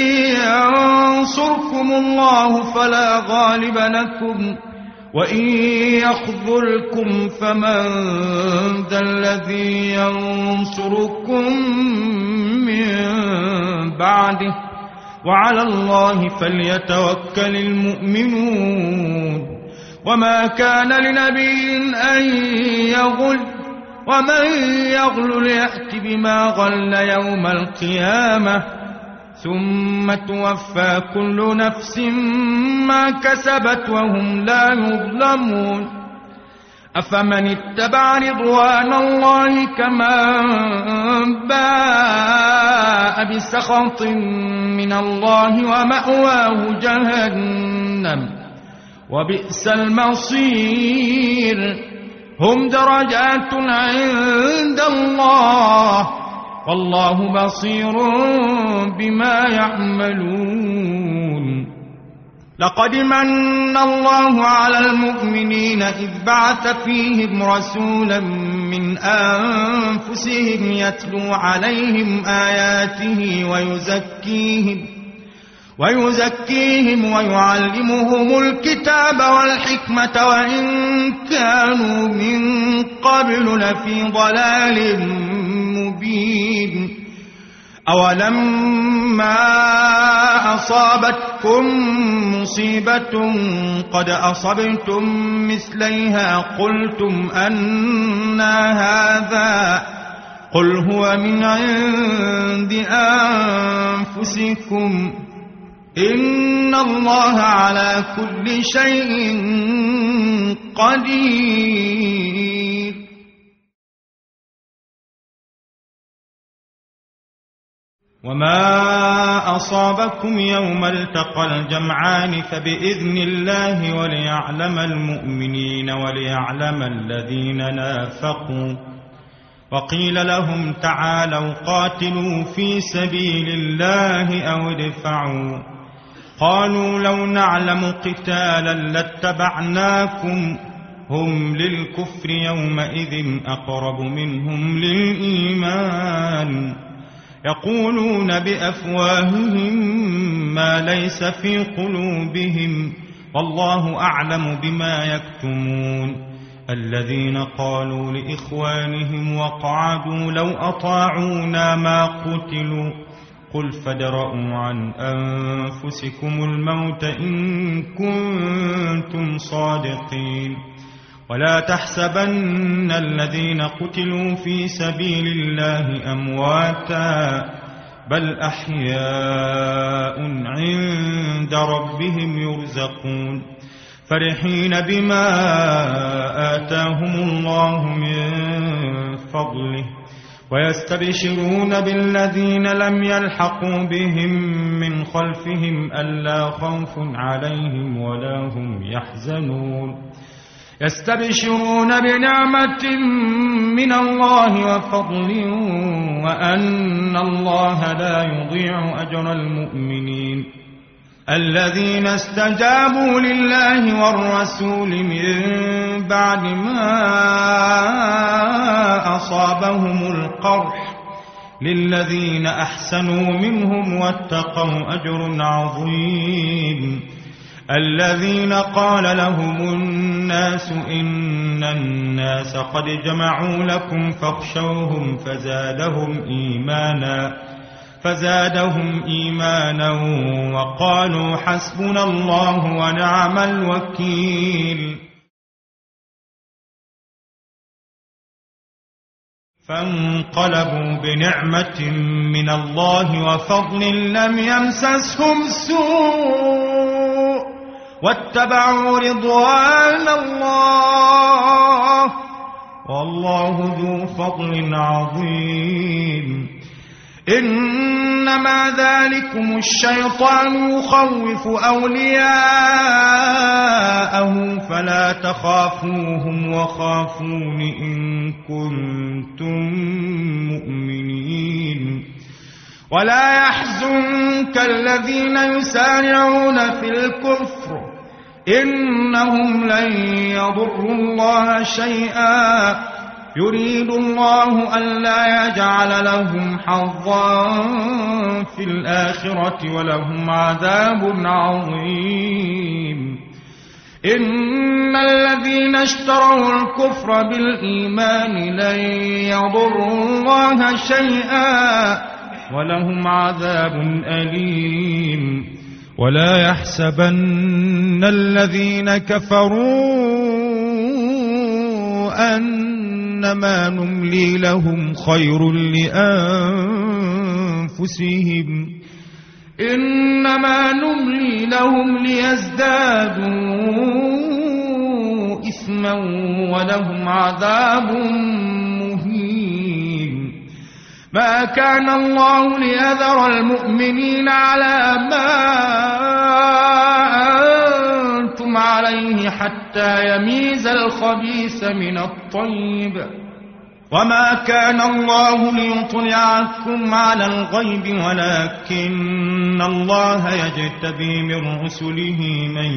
ينصركم الله فلا غالب لكم وإن يخذلكم فمن ذا الذي ينصركم من بعده وعلى الله فليتوكل المؤمنون. وما كان لنبي أن يغل ومن يغل يأت بما غل يوم القيامة ثم توفى كل نفس ما كسبت وهم لا يظلمون. أفمن اتبع رضوان الله كمن باء بسخط من الله ومأواه جهنم وبئس المصير. هم درجات عند الله والله بصير بما يعملون. لقد من الله على المؤمنين إذ بعث فيهم رسولا من أنفسهم يتلو عليهم آياته ويزكيهم ويزكيهم ويعلمهم الكتاب والحكمة وإن كانوا من قبل لفي ضلال مبين. أولما أصابتكم مصيبة قد أصبتم مثليها قلتم أنى هذا قل هو من عند أنفسكم إن الله على كل شيء قدير. وما أصابكم يوم التقى الجمعان فبإذن الله وليعلم المؤمنين وليعلم الذين نافقوا. وقيل لهم تعالوا قاتلوا في سبيل الله أو ادفعوا قالوا لو نعلم قتالا لاتبعناكم هم للكفر يومئذ أقرب منهم للإيمان يقولون بأفواههم ما ليس في قلوبهم والله أعلم بما يكتمون. الذين قالوا لإخوانهم وقعدوا لو أطاعونا ما قتلوا قل فادرءوا عن أنفسكم الموت إن كنتم صادقين. ولا تحسبن الذين قتلوا في سبيل الله أمواتا بل أحياء عند ربهم يرزقون فرحين بما آتاهم الله من فضله ويستبشرون بالذين لم يلحقوا بهم من خلفهم ألا خوف عليهم ولا هم يحزنون يستبشرون بنعمة من الله وفضل وأن الله لا يضيع أجر المؤمنين. الذين استجابوا لله والرسول من بعد ما أصابهم القرح للذين أحسنوا منهم واتقوا أجر عظيم. الذين قال لهم الناس إن الناس قد جمعوا لكم فاخشوهم فزادهم إيمانا فزادهم إيمانا وقالوا حسبنا الله ونعم الوكيل. فانقلبوا بنعمة من الله وفضل لم يمسسهم سوء واتبعوا رضوان الله والله ذو فضل عظيم. إنما ذلكم الشيطان يخوف أولياءه فلا تخافوهم وخافون إن كنتم مؤمنين. ولا يحزنك الذين يسارعون في الكفر إنهم لن يضروا الله شيئا يريد الله ألا يجعل لهم حظا في الآخرة ولهم عذاب عظيم. إن الذين اشتروا الكفر بالإيمان لن يضروا الله شيئا ولهم عذاب أليم. ولا يحسبن الذين كفروا أنما نملي لهم خير لأنفسهم إنما نملي لهم ليزدادوا إثما ولهم عذاب مهين. ما كان الله ليذر المؤمنين على ما أنتم عليه حتى يميز الخبيث من الطيب وما كان الله ليطلعكم على الغيب ولكن الله يجتبي من رسله من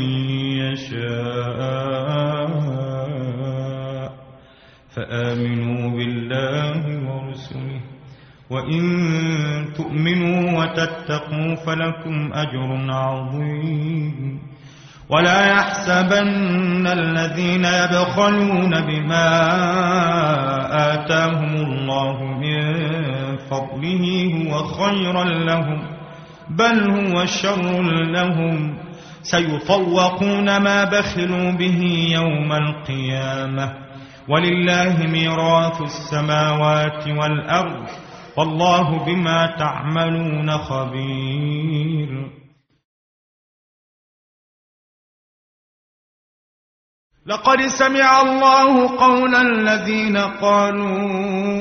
يشاء فآمنوا بالله ورسله وإن تؤمنوا وتتقوا فلكم أجر عظيم. ولا يحسبن الذين يبخلون بما آتاهم الله من فضله هو خيرا لهم بل هو شر لهم سيطوقون ما بخلوا به يوم القيامة ولله ميراث السماوات والأرض والله بما تعملون خبير. لقد سمع الله قول الذين قالوا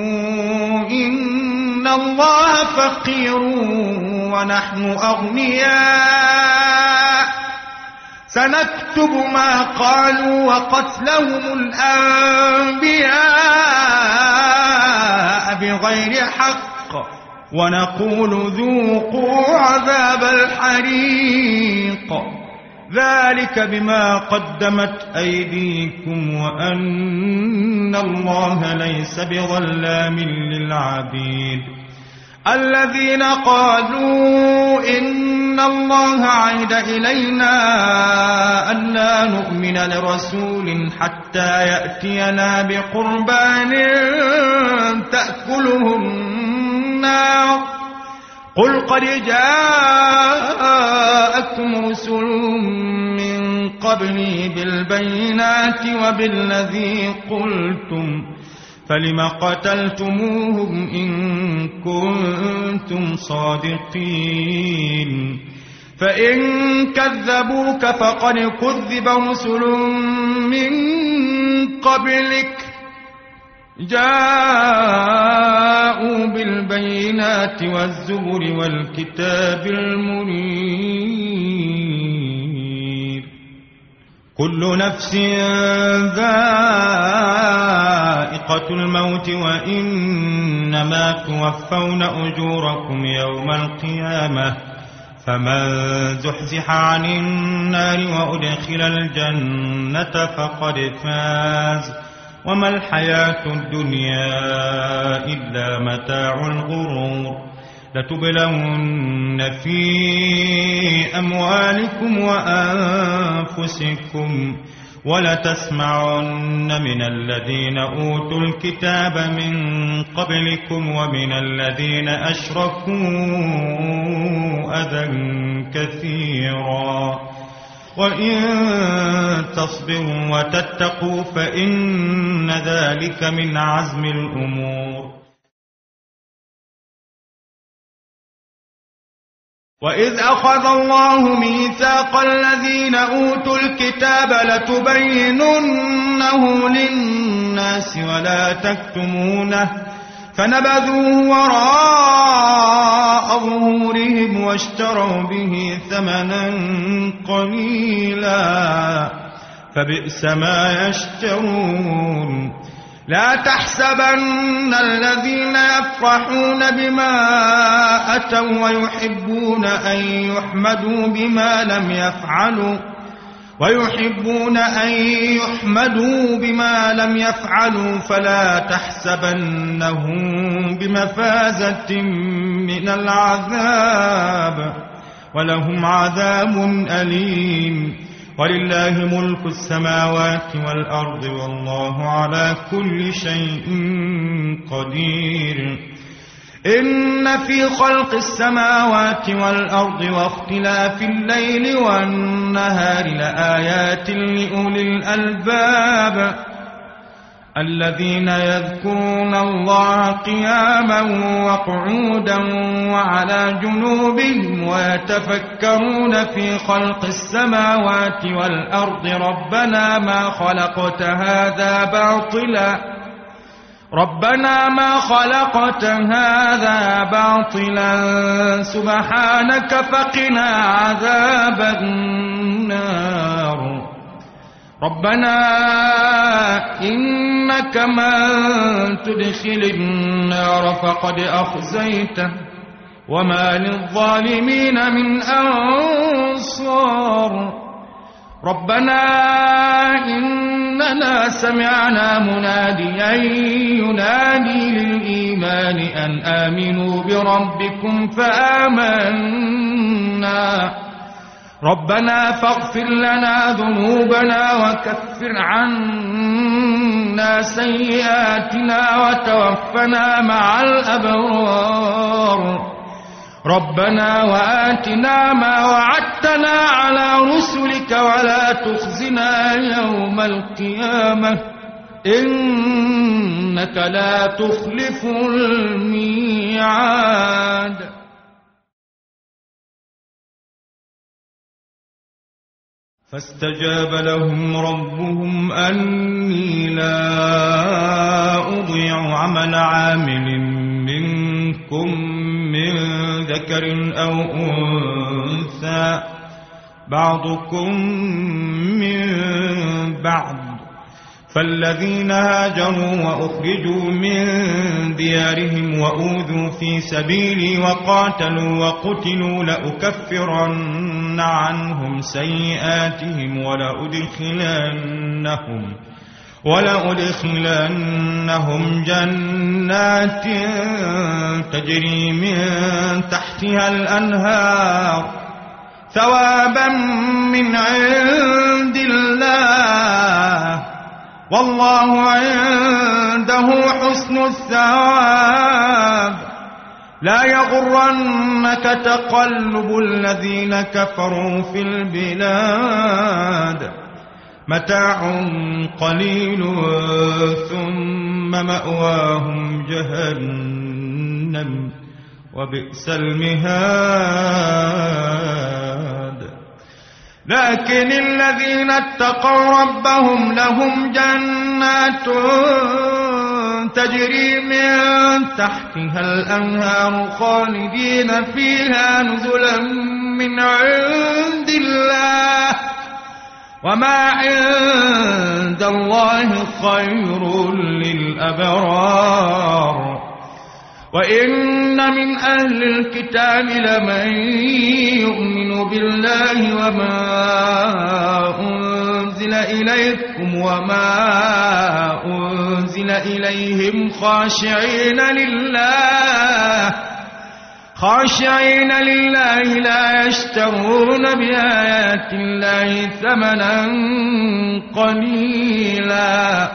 إن الله فقير ونحن أغنياء سنكتب ما قالوا وقتلهم الأنبياء بغير حق ونقول ذوقوا عذاب الحريق ذلك بما قدمت أيديكم وأن الله ليس بظلام للعبيد. الذين قالوا إن الله عهد إلينا ألا نؤمن لرسول حتى يأتينا بقربان تأكله النار قل قد جاءكم رسل من قبلي بالبينات وبالذي قلتم فلم قتلتموهم إن كنتم صادقين فإن كذبوك فقد كذب رسل من قبلك جاءوا بالبينات والزبر والكتاب المنير كل نفس ذائقة الموت وإنما توفون أجوركم يوم القيامة فمن زحزح عن النار وأدخل الجنة فقد فاز وما الحياة الدنيا إلا متاع الغرور لتبلون في أموالكم وأنفسكم ولتسمعن من الذين أوتوا الكتاب من قبلكم ومن الذين أشركوا أذى كثيرا وإن تصبروا وتتقوا فإن ذلك من عزم الأمور وإذ أخذ الله ميثاق الذين أوتوا الكتاب لتبيننه للناس ولا تكتمونه فنبذوه وراء ظهورهم واشتروا به ثمنا قليلا فبئس ما يشترون لا تحسبن الذين يفرحون بما أتوا ويحبون أن يحمدوا بما لم يفعلوا ويحبون أن يحمدوا بما لم يفعلوا فلا تحسبنهم بمفازة من العذاب ولهم عذاب أليم ولله ملك السماوات والأرض والله على كل شيء قدير إن في خلق السماوات والأرض واختلاف الليل والنهار لآيات لأولي الألباب الذين يذكرون الله قياما وقعودا وعلى جنوبهم ويتفكرون في خلق السماوات والأرض ربنا ما خلقت هذا باطلا ربنا ما خلقت هذا باطلا سبحانك فقنا عذاب النار ربنا إنك من تدخل النار فقد أخزيته وما للظالمين من أنصار ربنا إننا سمعنا مناديا ينادي للإيمان أن آمنوا بربكم فآمنا ربنا فاغفر لنا ذنوبنا وكفر عنا سيئاتنا وتوفنا مع الأبرار ربنا وآتنا ما وعدتنا على رسلك ولا تخزنا يوم القيامة إنك لا تخلف الميعاد فاستجاب لهم ربهم أني لا أضيع عمل عامل منكم من ذكر أو أنثى بعضكم من بعض فالذين هاجروا وأخرجوا من ديارهم وأوذوا في سبيلي وقاتلوا وقتلوا لأكفرن عنهم سيئاتهم ولأدخلنهم ولأدخلنهم جنات تجري من تحتها الأنهار ثوابا من عند الله والله عنده حسن الثواب. لا يغرنك تقلب الذين كفروا في البلاد متاع قليل ثم مأواهم جهنم وبئس المهاد. لكن الذين اتقوا ربهم لهم جنات تجري من تحتها الأنهار خالدين فيها نزلا من عند الله وما عند الله خير للأبرار. وإن من أهل الكتاب لمن يؤمن بالله وما أنزل إليكم وما أنزل إليهم خاشعين لله خاشعين لله لا يشترون بآيات الله ثمنا قليلا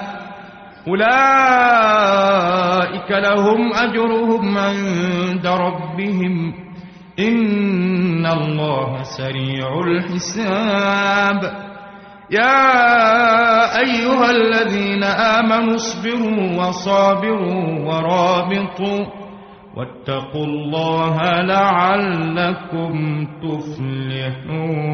أولئك لهم أجرهم عند ربهم إن الله سريع الحساب. يا أيها الذين آمنوا اصبروا وصابروا ورابطوا واتقوا الله لعلكم تفلحون.